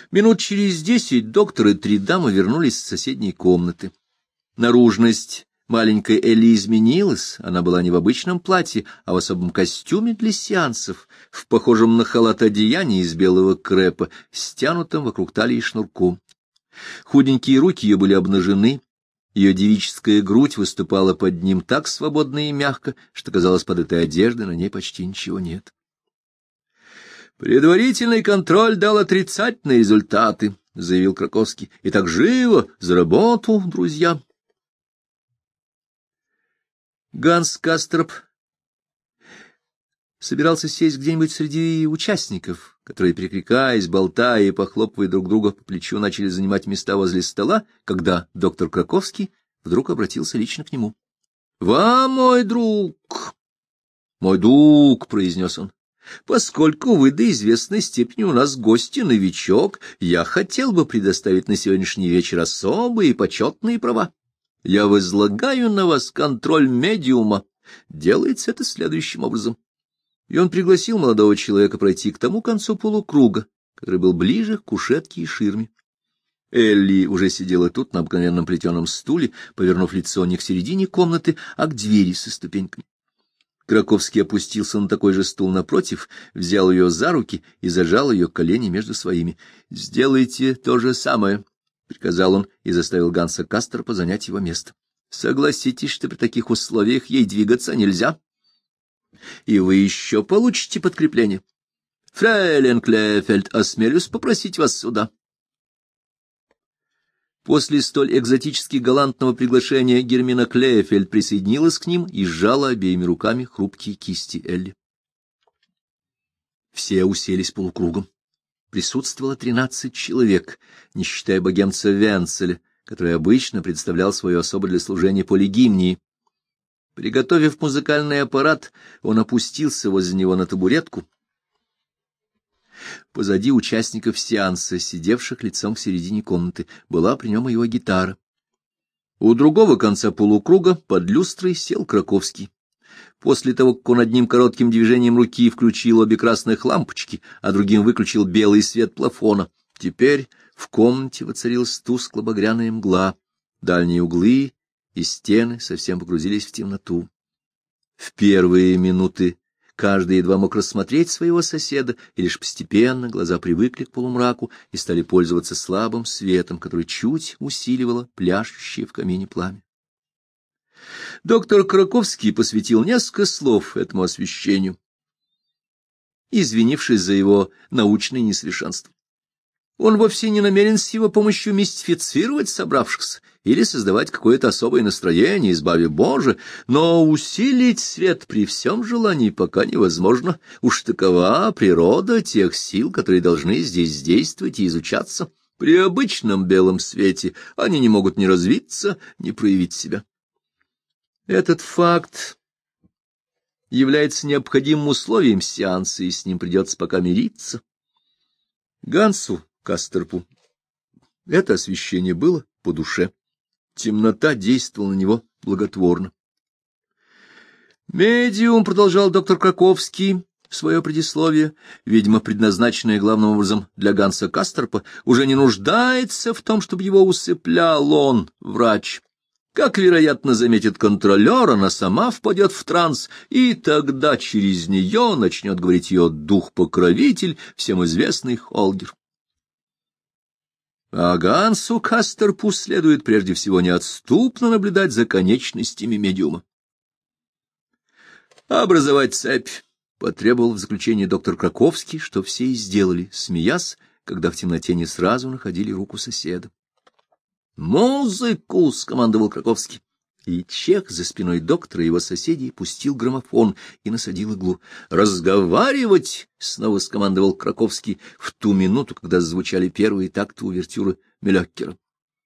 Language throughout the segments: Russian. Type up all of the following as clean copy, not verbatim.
Минут через 10 доктор и 3 дамы вернулись с соседней комнаты. Наружность маленькой Элли изменилась, она была не в обычном платье, а в особом костюме для сеансов, в похожем на халат одеянии из белого крепа, стянутом вокруг талии шнурком. Худенькие руки ее были обнажены, ее девическая грудь выступала под ним так свободно и мягко, что, казалось, под этой одеждой на ней почти ничего нет. «Предварительный контроль дал отрицательные результаты», — заявил Краковский. — «Итак, живо, за работу, друзья». Ганс Касторп собирался сесть где-нибудь среди участников, которые, перекликаясь, болтая и похлопывая друг друга по плечу, начали занимать места возле стола, когда доктор Краковский вдруг обратился лично к нему. — Вам, мой друг, — произнес он, — поскольку вы до известной степени у нас гости-новичок, я хотел бы предоставить на сегодняшний вечер особые и почетные права. Я возлагаю на вас контроль медиума. Делается это следующим образом. И он пригласил молодого человека пройти к тому концу полукруга, который был ближе к кушетке и ширме. Элли уже сидела тут на обыкновенном плетеном стуле, повернув лицо не к середине комнаты, а к двери со ступеньками. Краковский опустился на такой же стул напротив, взял ее за руки и зажал ее колени между своими. — Сделайте то же самое, — приказал он и заставил Ганса Касторпа занять его место. — Согласитесь, что при таких условиях ей двигаться нельзя. И вы еще получите подкрепление. Фрейлин Клефельд, осмелюсь попросить вас сюда. После столь экзотически галантного приглашения Гермина Клефельд присоединилась к ним и сжала обеими руками хрупкие кисти Элли. Все уселись полукругом. Присутствовало 13 человек, не считая богемца Венцеля, который обычно представлял свою особу для служения полигимнии. Приготовив музыкальный аппарат, он опустился возле него на табуретку. Позади участников сеанса, сидевших лицом к середине комнаты, была при нем и его гитара. У другого конца полукруга под люстрой сел Краковский. После того, как он одним коротким движением руки включил обе красных лампочки, а другим выключил белый свет плафона, теперь в комнате воцарилась тускло-багряная мгла, дальние углы и стены совсем погрузились в темноту. В первые минуты каждый едва мог рассмотреть своего соседа, и лишь постепенно глаза привыкли к полумраку и стали пользоваться слабым светом, который чуть усиливало пляшущее в камине пламя. Доктор Краковский посвятил несколько слов этому освещению, извинившись за его научное несовершенство. Он вовсе не намерен с его помощью мистифицировать собравшихся или создавать какое-то особое настроение, избави Боже, но усилить свет при всем желании пока невозможно. Уж такова природа тех сил, которые должны здесь действовать и изучаться. При обычном белом свете они не могут ни развиться, ни проявить себя. Этот факт является необходимым условием сеанса, и с ним придется пока мириться. Гансу Касторпу это освещение было по душе. Темнота действовала на него благотворно. «Медиум», — продолжал доктор Краковский свое предисловие, видимо, предназначенное главным образом для Ганса Касторпа, уже не нуждается в том, чтобы его усыплял он, врач. Как, вероятно, заметит контролер, она сама впадет в транс, и тогда через нее начнет говорить ее дух-покровитель, всем известный Холгер. А Гансу Касторпу следует прежде всего неотступно наблюдать за конечностями медиума. «Образовать цепь», — потребовал в заключение доктор Краковский, что все и сделали, смеясь, когда в темноте не сразу находили руку соседа. «Музыку!» — скомандовал Краковский. И чех за спиной доктора и его соседей пустил граммофон и насадил иглу. «Разговаривать!» — снова скомандовал Краковский в ту минуту, когда звучали первые такты увертюры Меляккера.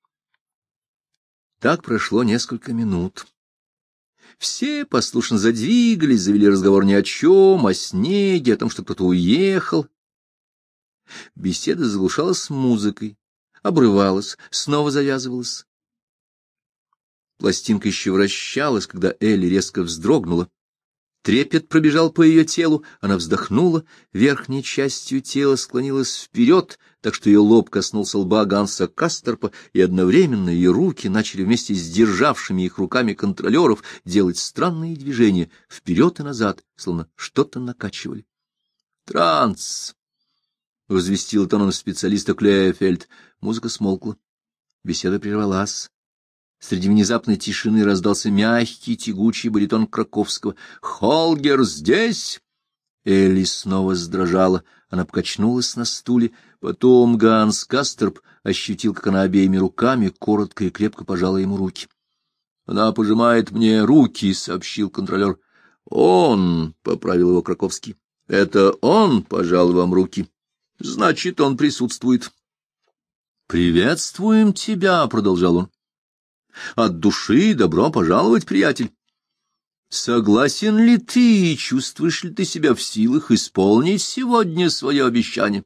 Так прошло несколько минут. Все послушно задвигались, завели разговор ни о чем, о снеге, о том, что кто-то уехал. Беседа заглушалась музыкой, обрывалась, снова завязывалась. Пластинка еще вращалась, когда Элли резко вздрогнула Трепет пробежал по ее телу, она вздохнула, верхней частью тела склонилась вперед, так что ее лоб коснулся лба Ганса Кастерпа, и одновременно ее руки начали вместе с державшими их руками контролеров делать странные движения вперед и назад, словно что-то накачивали. «Транс!» — возвестил тоном специалиста Клейфельд. Музыка смолкла. Беседа прервалась. Среди внезапной тишины раздался мягкий, тягучий баритон Краковского. «Холгер здесь?» Элли снова задрожала. Она покачнулась на стуле. Потом Ганс Кастерп ощутил, как она обеими руками коротко и крепко пожала ему руки. «Она пожимает мне руки», — сообщил контролер. «Он», — поправил его Краковский. «Это он пожал вам руки. Значит, он присутствует». «Приветствуем тебя», — продолжал он. «От души добро пожаловать, приятель. Согласен ли ты и чувствуешь ли ты себя в силах исполнить сегодня свое обещание?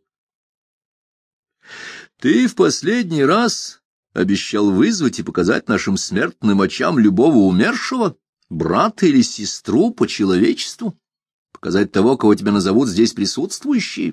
Ты в последний раз обещал вызвать и показать нашим смертным очам любого умершего, брата или сестру по человечеству, показать того, кого тебя назовут здесь присутствующие».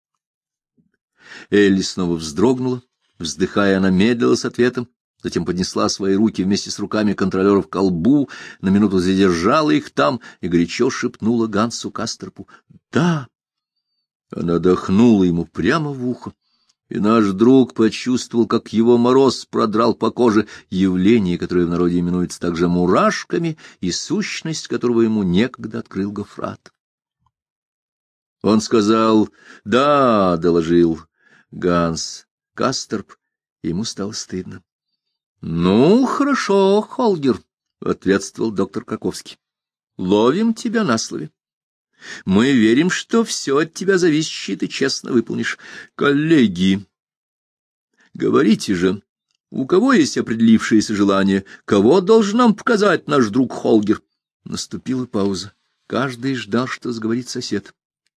Элли снова вздрогнула. Вздыхая, она медлила с ответом, затем поднесла свои руки вместе с руками контролеров к колбу, на минуту задержала их там и горячо шепнула Гансу Кастерпу: «Да!» Она дохнула ему прямо в ухо, и наш друг почувствовал, как его мороз продрал по коже, явление, которое в народе именуется также мурашками, и сущность которого ему некогда открыл Гофрат. Он сказал: «Да», — доложил Ганс Кастерп, и ему стало стыдно. «Ну, хорошо, Холгер», — ответствовал доктор Краковский. «Ловим тебя на слове. Мы верим, что все от тебя зависящее ты честно выполнишь. Коллеги, говорите же, у кого есть определившееся желание, кого должен нам показать наш друг Холгер?» Наступила пауза. Каждый ждал, что заговорит сосед.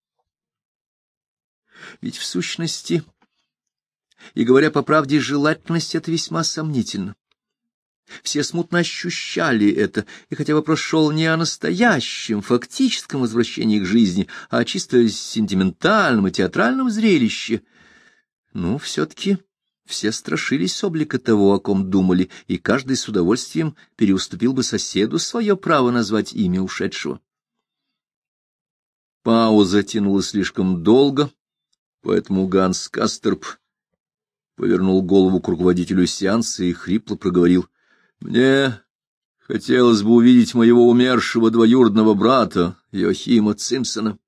Ведь в сущности, и говоря по правде, желательность это весьма сомнительно. Все смутно ощущали это, и хотя вопрос шел не о настоящем, фактическом возвращении к жизни, а о чисто сентиментальном и театральном зрелище, но все-таки все страшились облика того, о ком думали, и каждый с удовольствием переуступил бы соседу свое право назвать имя ушедшего. Пауза тянулась слишком долго, поэтому Ганс Кастерп повернул голову к руководителю сеанса и хрипло проговорил: «Мне хотелось бы увидеть моего умершего двоюродного брата, Йохима Цимпсона».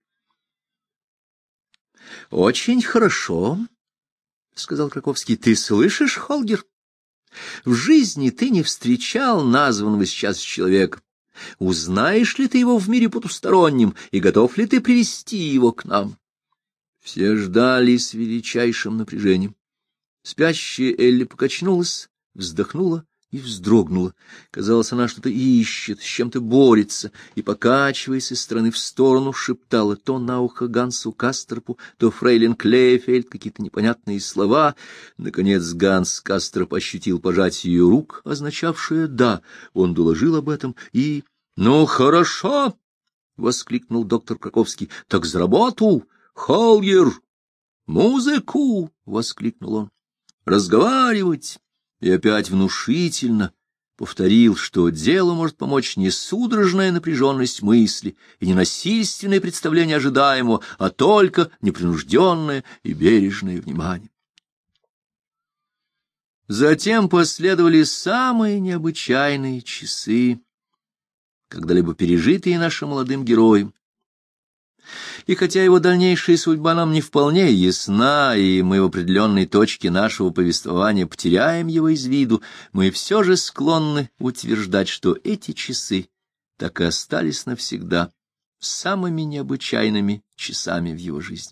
«Очень хорошо», — сказал Краковский. «Ты слышишь, Холгер? В жизни ты не встречал названного сейчас человека. Узнаешь ли ты его в мире потустороннем, и готов ли ты привести его к нам?» Все ждали с величайшим напряжением. Спящая Элли покачнулась, вздохнула и вздрогнула. Казалось, она что-то ищет, с чем-то борется, и, покачиваясь из стороны в сторону, шептала то на ухо Гансу Кастерпу, то фрейлин Клейфельд какие-то непонятные слова. Наконец Ганс Кастерп ощутил пожатие ее рук, означавшее «да». Он доложил об этом и... «Ну, хорошо!» — воскликнул доктор Краковский. «Так за работу! Холгер! Музыку!» — воскликнул он. «Разговаривать!» И опять внушительно повторил, что делу может помочь не судорожная напряженность мысли и не насильственное представление ожидаемого, а только непринужденное и бережное внимание. Затем последовали самые необычайные часы, когда-либо пережитые нашим молодым героем. И хотя его дальнейшая судьба нам не вполне ясна, и мы в определенной точке нашего повествования потеряем его из виду, мы все же склонны утверждать, что эти часы так и остались навсегда самыми необычайными часами в его жизни.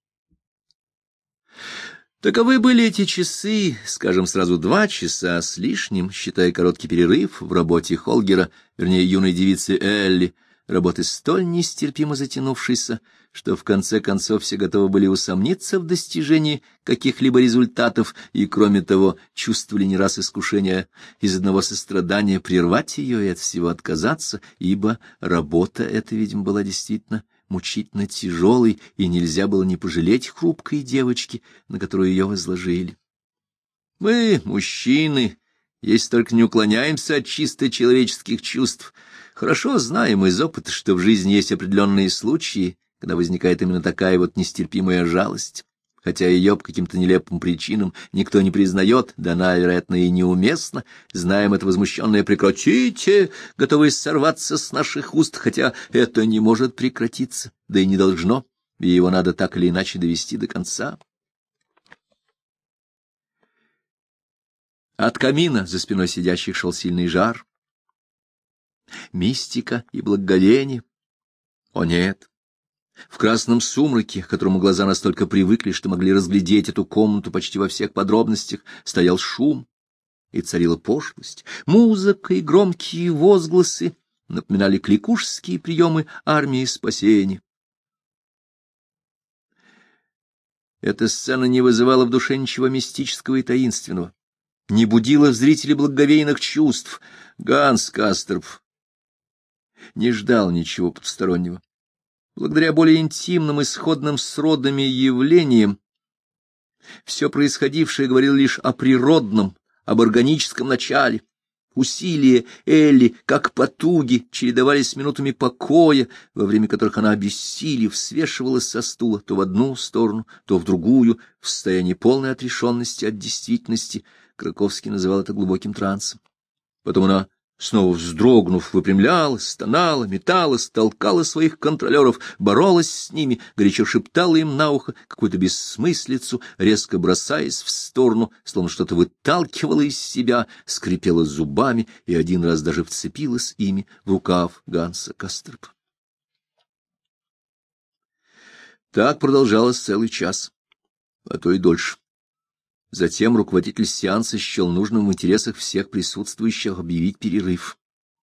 Таковы были эти часы, скажем сразу 2 часа с лишним, считая короткий перерыв в работе Холгера, вернее, юной девицы Элли. работы столь нестерпимо затянувшейся, что в конце концов все готовы были усомниться в достижении каких-либо результатов и, кроме того, чувствовали не раз искушение из одного сострадания прервать ее и от всего отказаться, ибо работа эта, видимо, была действительно мучительно тяжелой, и нельзя было не пожалеть хрупкой девочки, на которую ее возложили. Мы, мужчины, если только не уклоняемся от чисто человеческих чувств, хорошо знаем из опыта, что в жизни есть определенные случаи, когда возникает именно такая вот нестерпимая жалость, хотя ее по каким-то нелепым причинам никто не признает, да она, вероятно, и неуместна, знаем это возмущенное «прекратите», готовые сорваться с наших уст, хотя это не может прекратиться, да и не должно, и его надо так или иначе довести до конца. От камина за спиной сидящих шел сильный жар. Мистика и благоговение. О нет! В красном сумраке, к которому глаза настолько привыкли, что могли разглядеть эту комнату почти во всех подробностях, стоял шум, и царила пошлость. Музыка и громкие возгласы напоминали кликушские приемы армии спасения. Эта сцена не вызывала в душе ничего мистического и таинственного, не будила в зрителе благоговейных чувств. Ганс Касторп не ждал ничего потустороннего. Благодаря более интимным и сходным с родами явлениям, все происходившее говорило лишь о природном, об органическом начале. Усилия Элли, как потуги, чередовались с минутами покоя, во время которых она, обессилев, свешивалась со стула то в одну сторону, то в другую, в состоянии полной отрешенности от действительности. Краковский называл это глубоким трансом. Потом она, снова вздрогнув, выпрямлялась, стонала, металась, толкала своих контролеров, боролась с ними, горячо шептала им на ухо какую-то бессмыслицу, резко бросаясь в сторону, словно что-то выталкивала из себя, скрипела зубами и один раз даже вцепилась ими в рукав Ганса Касторпа. Так продолжалось целый час, а то и дольше. Затем руководитель сеанса счел нужным в интересах всех присутствующих объявить перерыв.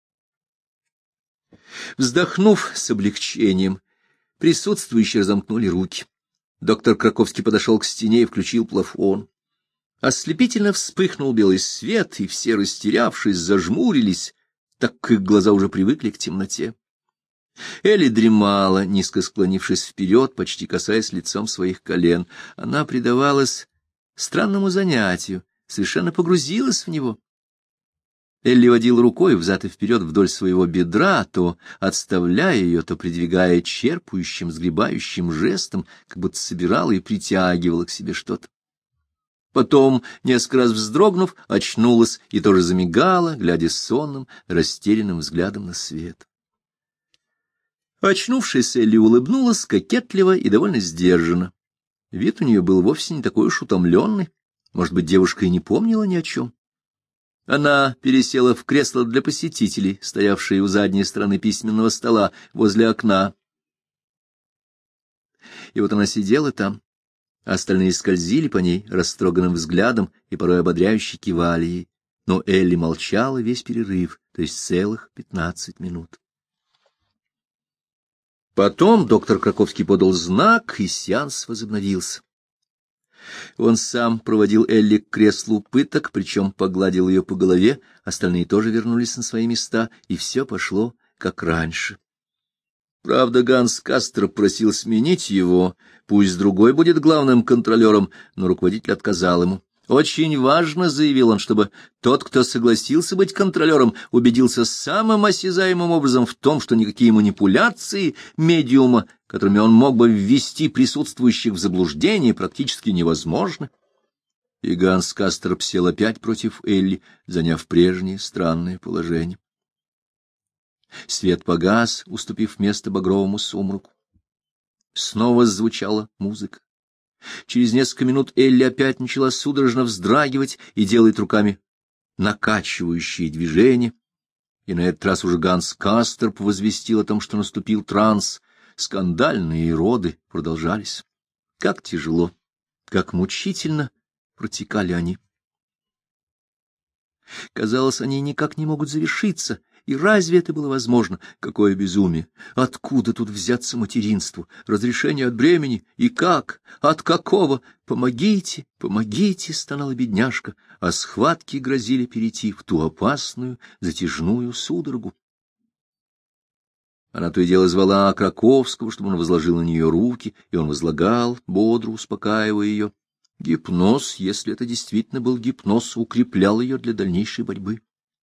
Вздохнув с облегчением, присутствующие разомкнули руки. Доктор Краковский подошел к стене и включил плафон. Ослепительно вспыхнул белый свет, и все, растерявшись, зажмурились, так как их глаза уже привыкли к темноте. Элли дремала, низко склонившись вперед, почти касаясь лицом своих колен. Она предавалась странному занятию, совершенно погрузилась в него. Элли водил рукой взад и вперед вдоль своего бедра, то отставляя ее, то придвигая черпающим, сгребающим жестом, как будто собирала и притягивала к себе что-то. Потом, несколько раз вздрогнув, очнулась и тоже замигала, глядя сонным, растерянным взглядом на свет. Очнувшись, Элли улыбнулась кокетливо и довольно сдержанно. Вид у нее был вовсе не такой уж утомленный. Может быть, девушка и не помнила ни о чем. Она пересела в кресло для посетителей, стоявшее у задней стороны письменного стола, возле окна. И вот она сидела там, а остальные скользили по ней растроганным взглядом и порой ободряюще кивали ей. Но Элли молчала весь перерыв, то есть целых 15 минут. Потом доктор Краковский подал знак, и сеанс возобновился. Он сам проводил Элли к креслу пыток, причем погладил ее по голове, остальные тоже вернулись на свои места, и все пошло как раньше. Правда, Ганс Касторп просил сменить его, пусть другой будет главным контролером, но руководитель отказал ему. Очень важно, заявил он, чтобы тот, кто согласился быть контролером, убедился самым осязаемым образом в том, что никакие манипуляции медиума, которыми он мог бы ввести присутствующих в заблуждение, практически невозможны. И Ганс Касторп сел опять против Элли, заняв прежнее странное положение. Свет погас, уступив место багровому сумраку. Снова звучала музыка. Через несколько минут Элли опять начала судорожно вздрагивать и делать руками накачивающие движения. И на этот раз уже Ганс Касторп возвестил о том, что наступил транс. Скандальные роды продолжались. Как тяжело, как мучительно протекали они. Казалось, они никак не могут завершиться, И разве это было возможно? Какое безумие! Откуда тут взяться материнству? Разрешение от бремени? И как? От какого? Помогите, помогите, стонала бедняжка, а схватки грозили перейти в ту опасную затяжную судорогу. Она то и дело звала Краковского, чтобы он возложил на нее руки, и он возлагал, бодро успокаивая ее. Гипноз, если это действительно был гипноз, укреплял ее для дальнейшей борьбы.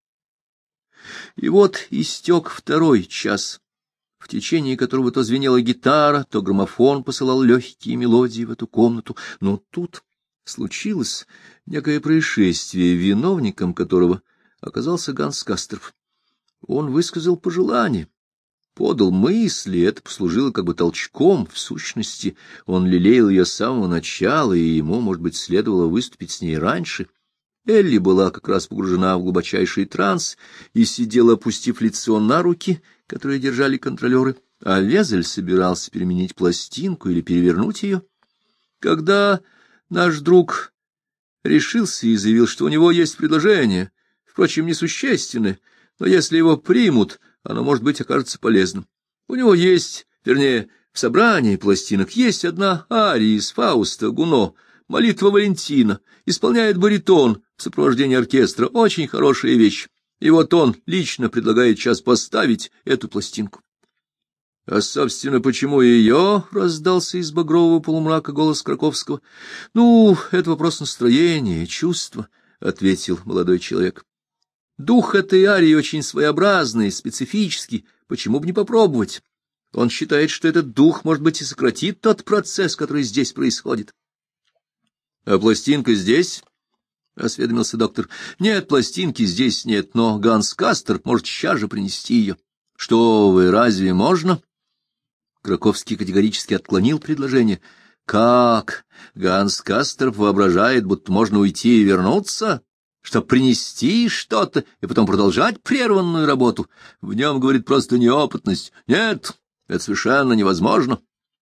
И вот истек второй час, в течение которого то звенела гитара, то граммофон посылал легкие мелодии в эту комнату. Но тут случилось некое происшествие, виновником которого оказался Ганс Кастерп. Он высказал пожелание, подал мысли, это послужило как бы толчком. В сущности, он лелеял ее с самого начала, и ему, может быть, следовало выступить с ней раньше. Элли была как раз погружена в глубочайший транс и сидела, опустив лицо на руки, которые держали контролеры, а Везель собирался переменить пластинку или перевернуть ее. Когда наш друг решился и заявил, что у него есть предложение, впрочем, несущественное, но если его примут, оно, может быть, окажется полезным. У него есть, вернее, в собрании пластинок есть одна ария из Фауста Гуно, «Молитва Валентина», исполняет баритон в сопровождении оркестра, очень хорошая вещь. И вот он лично предлагает сейчас поставить эту пластинку. — А, собственно, почему ее? — раздался из багрового полумрака голос Краковского. — Ну, это вопрос настроения, чувства, — ответил молодой человек. — Дух этой арии очень своеобразный, специфический, почему бы не попробовать? Он считает, что этот дух, может быть, и сократит тот процесс, который здесь происходит. — А пластинка здесь? — осведомился доктор. — Нет, пластинки здесь нет, но Ганс Кастерп может сейчас же принести ее. — Что вы, разве можно? Краковский категорически отклонил предложение. — Как? Ганс Кастерп воображает, будто можно уйти и вернуться, чтобы принести что-то и потом продолжать прерванную работу? В нем, говорит, просто неопытность. Нет, это совершенно невозможно.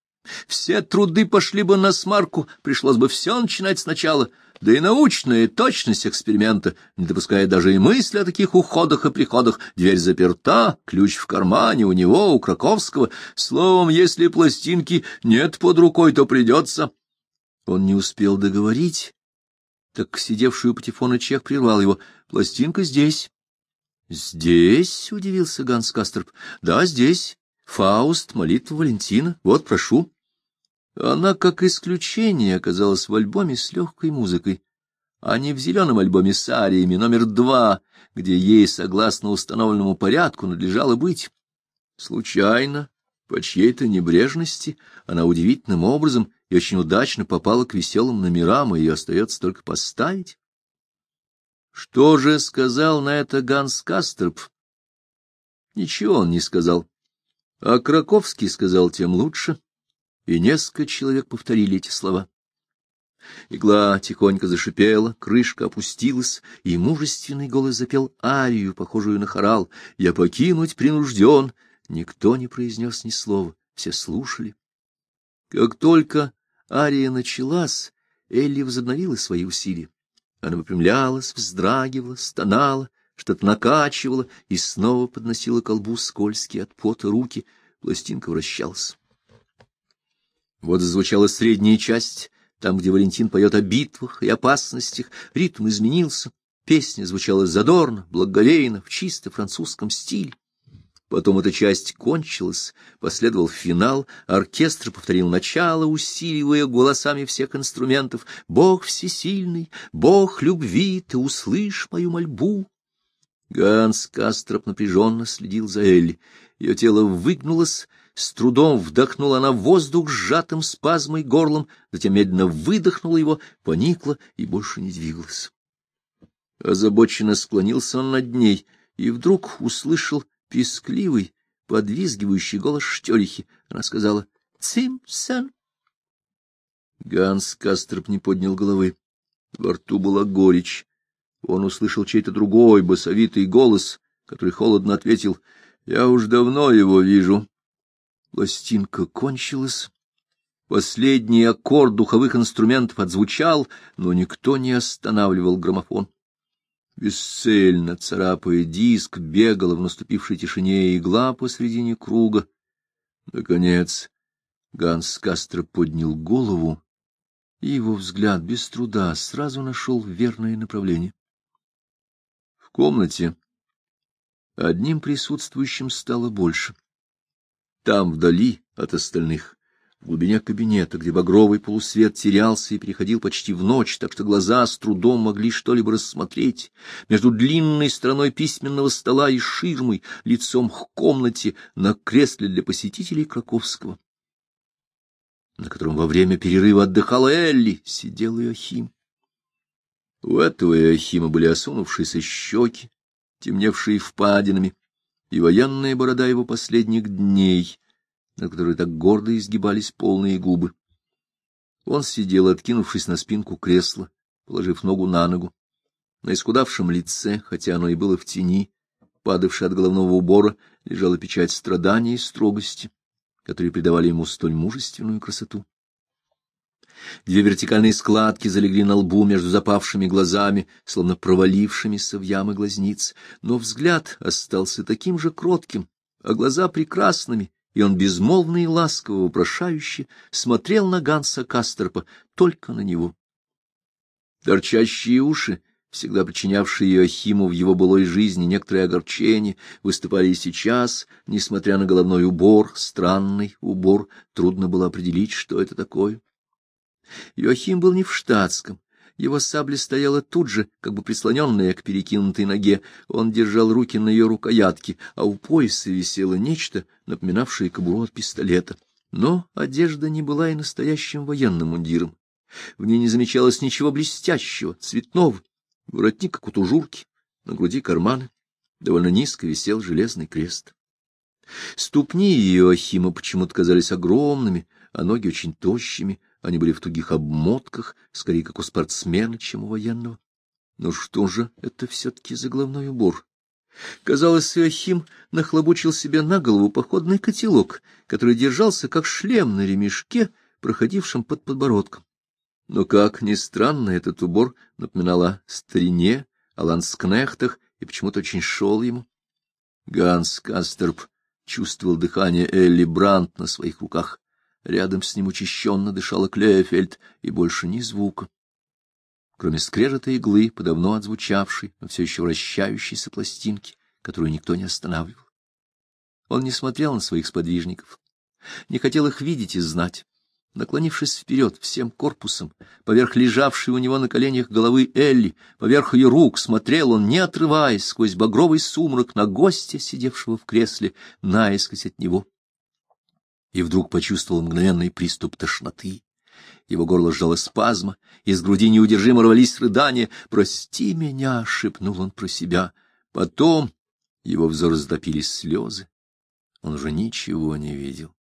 Все труды пошли бы насмарку, пришлось бы все начинать сначала, да и научная точность эксперимента не допускает даже и мысли о таких уходах и приходах. Дверь заперта, ключ в кармане у него, у Краковского. Словом, если пластинки нет под рукой, то придется. Он не успел договорить, так сидевший у патефона чех прервал его. Пластинка здесь. — Здесь? — удивился Ганс Кастерп. — Да, здесь. Фауст, молитва Валентина. Вот, прошу. Она, как исключение, оказалась в альбоме с легкой музыкой, а не в зеленом альбоме с ариями номер 2, где ей, согласно установленному порядку, надлежало быть. Случайно, по чьей-то небрежности, она удивительным образом и очень удачно попала к веселым номерам, и ее остается только поставить. Что же сказал на это Ганс Кастерп? Ничего он не сказал. А Краковский сказал тем лучше, и несколько человек повторили эти слова. Игла тихонько зашипела, крышка опустилась, и мужественный голос запел арию, похожую на хорал. «Я покинуть принужден». Никто не произнес ни слова, все слушали. Как только ария началась, Элли возобновила свои усилия. Она выпрямлялась, вздрагивала, стонала, что-то накачивала и снова подносила к колбу скользкие от пота руки. Пластинка вращалась. Вот зазвучала средняя часть, там, где Валентин поет о битвах и опасностях. Ритм изменился, песня звучала задорно, благоговейно, в чисто французском стиле. Потом эта часть кончилась, последовал финал, оркестр повторил начало, усиливая голосами всех инструментов. «Бог всесильный, Бог любви, ты услышь мою мольбу». Ганс Кастерп напряженно следил за Элли. Ее тело выгнулось, с трудом вдохнула она воздух сжатым спазмой горлом, затем медленно выдохнула его, поникла и больше не двигалась. Озабоченно склонился он над ней и вдруг услышал пискливый, подвизгивающий голос Штёлихи. Она сказала: «Цимсон». Ганс Кастерп не поднял головы. Во рту была горечь. Он услышал чей-то другой басовитый голос, который холодно ответил: «Я уж давно его вижу». Пластинка кончилась. Последний аккорд духовых инструментов отзвучал, но никто не останавливал граммофон. Бесцельно царапая диск, бегала в наступившей тишине игла посредине круга. Наконец Ганс Кастроп поднял голову, и его взгляд без труда сразу нашел верное направление. В комнате одним присутствующим стало больше. Там, вдали от остальных, в глубине кабинета, где багровый полусвет терялся и переходил почти в ночь, так что глаза с трудом могли что-либо рассмотреть, между длинной стороной письменного стола и ширмой, лицом к комнате, на кресле для посетителей Краковского, на котором во время перерыва отдыхала Элли, сидел Иоахим. У этого Иоахима были осунувшиеся щеки, темневшие впадинами, и военная борода его последних дней, на которой так гордо изгибались полные губы. Он сидел, откинувшись на спинку кресла, положив ногу на ногу. На исхудавшем лице, хотя оно и было в тени, падавшей от головного убора, лежала печать страдания и строгости, которые придавали ему столь мужественную красоту. Две вертикальные складки залегли на лбу между запавшими глазами, словно провалившимися в ямы глазниц, но взгляд остался таким же кротким, а глаза прекрасными, и он безмолвно и ласково, вопрошающе смотрел на Ганса Кастропа, только на него. Торчащие уши, всегда причинявшие Иоахиму в его былой жизни некоторое огорчение, выступали и сейчас, несмотря на головной убор, странный убор, трудно было определить, что это такое. Иоахим был не в штатском. Его сабля стояла тут же, как бы прислоненная к перекинутой ноге. Он держал руки на ее рукоятке, а у пояса висело нечто, напоминавшее кобуру от пистолета. Но одежда не была и настоящим военным мундиром. В ней не замечалось ничего блестящего, цветного. Воротник, как у тужурки, на груди карманы. Довольно низко висел железный крест. Ступни Иоахима почему-то казались огромными, а ноги очень тощими. Они были в тугих обмотках, скорее как у спортсмена, чем у военного. Но что же это все-таки за головной убор? Казалось, Иоахим нахлобучил себе на голову походный котелок, который держался как шлем на ремешке, проходившем под подбородком. Но, как ни странно, этот убор напоминал о старине, о ланскнехтах, и почему-то очень шел ему. Ганс Кастроп чувствовал дыхание Элли Брандт на своих руках. Рядом с ним учащенно дышала Клефельд, и больше ни звука, кроме скрежета иглы, подавно отзвучавшей, но все еще вращающейся пластинки, которую никто не останавливал. Он не смотрел на своих сподвижников, не хотел их видеть и знать. Наклонившись вперед всем корпусом, поверх лежавшей у него на коленях головы Элли, поверх ее рук, смотрел он, не отрываясь, сквозь багровый сумрак на гостя, сидевшего в кресле, наискось от него. И вдруг почувствовал мгновенный приступ тошноты. Его горло сжало спазма, из груди неудержимо рвались рыдания. «Прости меня!» — шепнул он про себя. Потом его взор затопили слезы. Он уже ничего не видел.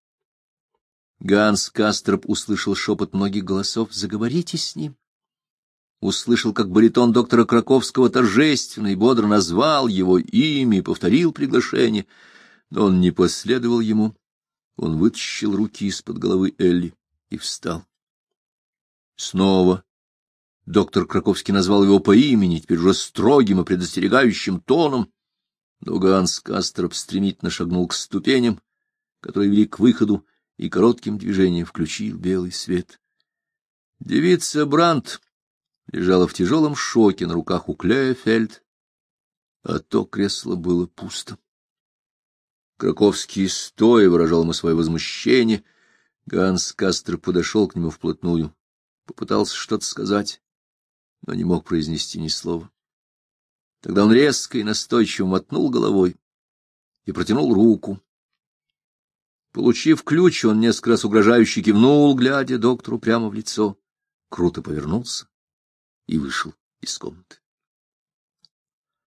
Ганс Кастроп услышал шепот многих голосов: «Заговорите с ним». Услышал, как баритон доктора Краковского торжественно и бодро назвал его имя и повторил приглашение, но он не последовал ему. Он вытащил руки из-под головы Элли и встал. Снова доктор Краковский назвал его по имени, теперь уже строгим и предостерегающим тоном, но Ганс Кастроп стремительно шагнул к ступеням, которые вели к выходу, и коротким движением включил белый свет. Девица Брандт лежала в тяжелом шоке на руках у Клефельд, а то кресло было пусто. Краковский стоя выражал ему свое возмущение. Ганс Кастроп подошел к нему вплотную, попытался что-то сказать, но не мог произнести ни слова. Тогда он резко и настойчиво мотнул головой и протянул руку. Получив ключ, он несколько раз угрожающе кивнул, глядя доктору прямо в лицо, круто повернулся и вышел из комнаты.